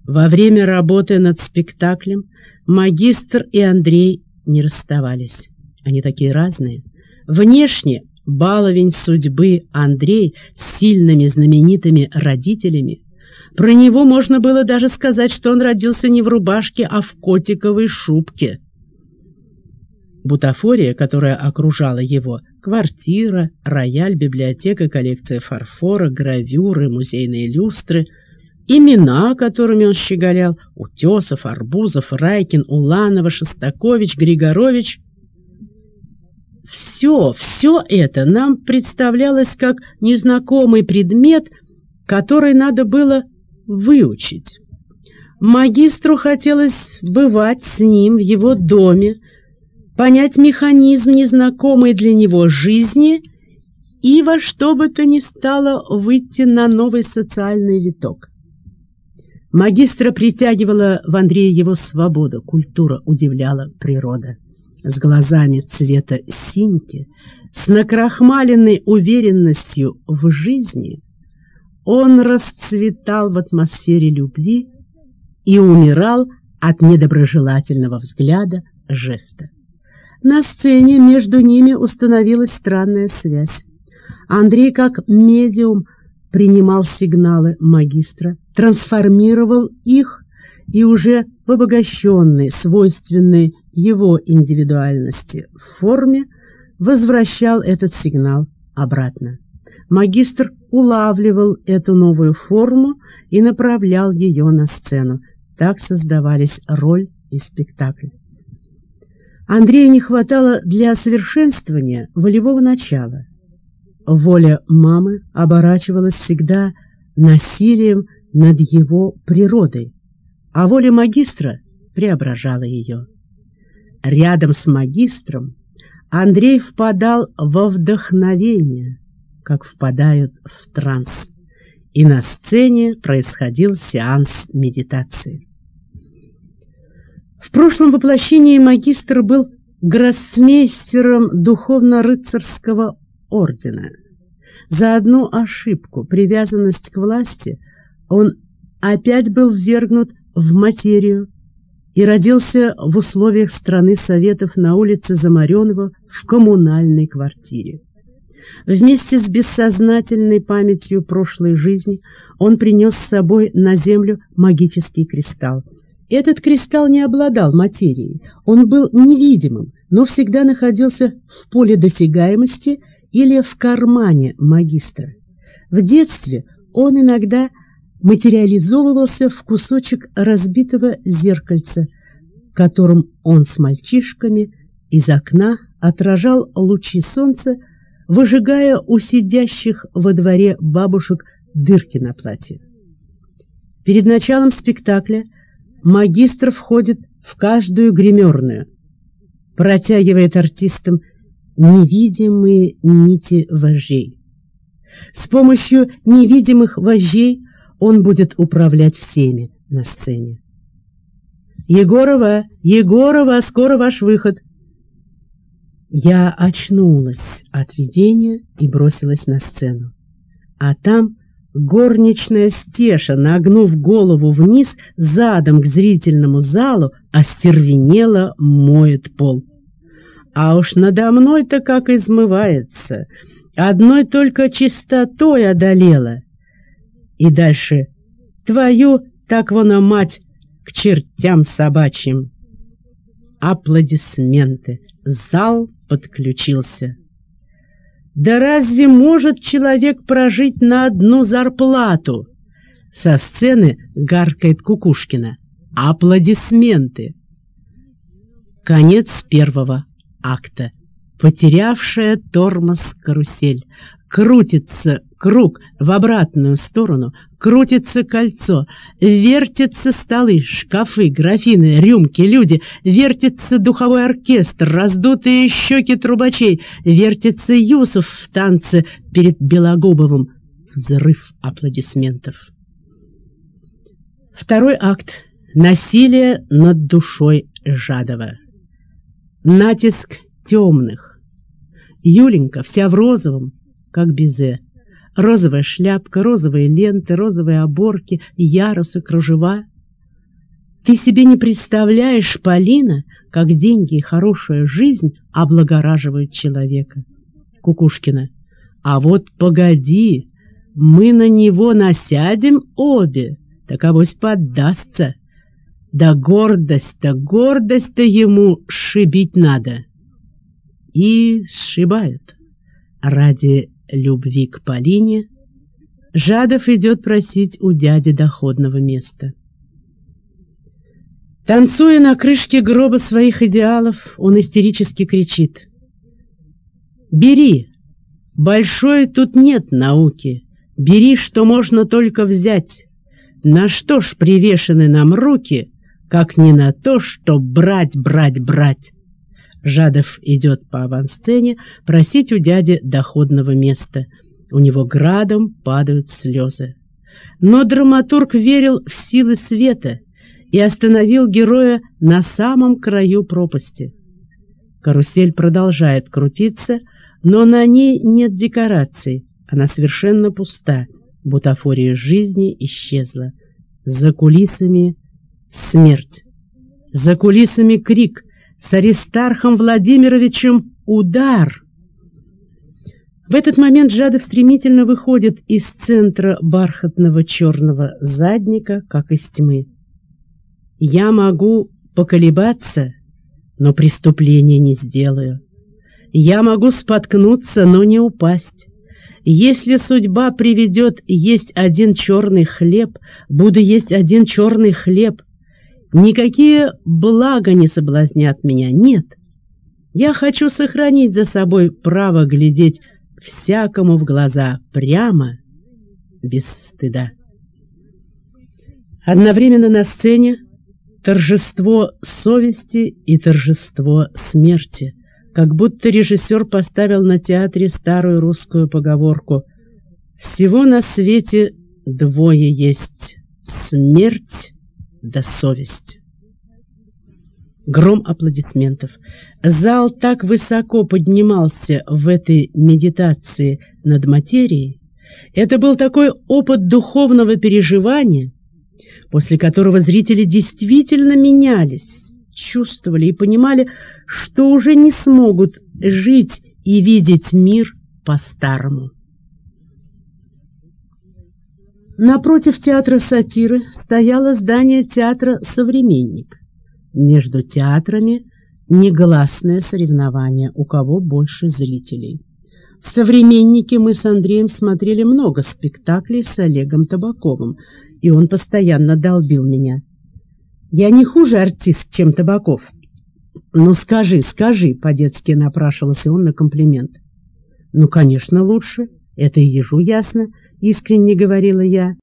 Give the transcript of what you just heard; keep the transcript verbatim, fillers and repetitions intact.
Во время работы над спектаклем магистр и Андрей не расставались. Они такие разные. Внешне баловень судьбы Андрей с сильными знаменитыми родителями. Про него можно было даже сказать, что он родился не в рубашке, а в котиковой шубке. Бутафория, которая окружала его, квартира, рояль, библиотека, коллекция фарфора, гравюры, музейные люстры, имена, которыми он щеголял: Утесов, Арбузов, Райкин, Уланова, Шостакович, Григорович. Все, все это нам представлялось как незнакомый предмет, который надо было выучить. Магистру хотелось бывать с ним в его доме, понять механизм незнакомой для него жизни и во что бы то ни стало выйти на новый социальный виток. Магистра притягивала в Андрее его свобода, культура удивляла, природа. С глазами цвета синьки, с накрахмаленной уверенностью в жизни, он расцветал в атмосфере любви и умирал от недоброжелательного взгляда, жеста. На сцене между ними установилась странная связь. Андрей, как медиум, принимал сигналы магистра, трансформировал их и уже в обогащенной, свойственной его индивидуальности в форме возвращал этот сигнал обратно. Магистр улавливал эту новую форму и направлял ее на сцену. Так создавались роль и спектакль. Андрею не хватало для совершенствования волевого начала. Воля мамы оборачивалась всегда насилием над его природой, а воля магистра преображала ее. Рядом с магистром Андрей впадал во вдохновение, как впадают в транс, и на сцене происходил сеанс медитации. В прошлом воплощении магистр был гроссмейстером духовно-рыцарского ордена. За одну ошибку, привязанность к власти, он опять был ввергнут в материю и родился в условиях страны Советов на улице Замаренова в коммунальной квартире. Вместе с бессознательной памятью прошлой жизни он принес с собой на землю магический кристалл. Этот кристалл не обладал материей, он был невидимым, но всегда находился в поле досягаемости или в кармане магистра. В детстве он иногда материализовывался в кусочек разбитого зеркальца, которым он с мальчишками из окна отражал лучи солнца, выжигая у сидящих во дворе бабушек дырки на платье. Перед началом спектакля магистр входит в каждую гримерную, протягивает артистам невидимые нити вожжей. С помощью невидимых вожжей он будет управлять всеми на сцене. «Егорова! Егорова! Скоро ваш выход!» Я очнулась от видения и бросилась на сцену. А там горничная Стеша, нагнув голову вниз, задом к зрительному залу, остервенело моет пол. А уж надо мной-то как измывается, одной только чистотой одолела. И дальше: твою, так вон, мать, к чертям собачьим. Аплодисменты. Зал подключился. Да разве может человек прожить на одну зарплату? Со сцены гаркает Кукушкина. Аплодисменты. Конец первого акта. Потерявшая тормоз карусель. Крутится круг в обратную сторону, крутится кольцо, вертятся столы, шкафы, графины, рюмки, люди, вертится духовой оркестр, раздутые щеки трубачей, вертится Юсов в танце перед Белогубовым. Взрыв аплодисментов. Второй акт. Насилие над душой Жадова. Натиск темных. Юленька вся в розовом, как безе. Розовая шляпка, розовые ленты, розовые оборки, ярусы, кружева. Ты себе не представляешь, Полина, как деньги и хорошая жизнь облагораживают человека. Кукушкина. А вот погоди, мы на него насядем обе, так авось поддастся. Да гордость-то, гордость-то ему сшибить надо. И сшибают. Ради любви к Полине Жадов идет просить у дяди доходного места. Танцуя на крышке гроба своих идеалов, он истерически кричит: «Бери! Большой тут нет науки! Бери, что можно только взять! На что ж привешены нам руки, как не на то, что брать, брать, брать!» Жадов идет по авансцене просить у дяди доходного места. У него градом падают слезы. Но драматург верил в силы света и остановил героя на самом краю пропасти. Карусель продолжает крутиться, но на ней нет декораций, она совершенно пуста, бутафория жизни исчезла. За кулисами смерть, за кулисами крик, с Аристархом Владимировичем удар. В этот момент Жадов стремительно выходит из центра бархатного черного задника, как из тьмы. Я могу поколебаться, но преступления не сделаю. Я могу споткнуться, но не упасть. Если судьба приведет есть один черный хлеб, буду есть один черный хлеб. Никакие блага не соблазнят меня, нет. Я хочу сохранить за собой право глядеть всякому в глаза прямо, без стыда. Одновременно на сцене торжество совести и торжество смерти, как будто режиссер поставил на театре старую русскую поговорку: «Всего на свете двое есть — смерть да совесть». Гром аплодисментов. Зал так высоко поднимался в этой медитации над материей. Это был такой опыт духовного переживания, после которого зрители действительно менялись, чувствовали и понимали, что уже не смогут жить и видеть мир по-старому. Напротив театра сатиры стояло здание театра «Современник». Между театрами негласное соревнование, у кого больше зрителей. В «Современнике» мы с Андреем смотрели много спектаклей с Олегом Табаковым, и он постоянно долбил меня. «Я не хуже артист, чем Табаков». «Ну скажи, скажи», — по-детски напрашивался он на комплимент. «Ну, конечно, лучше, это и ежу ясно», — искренне говорила я.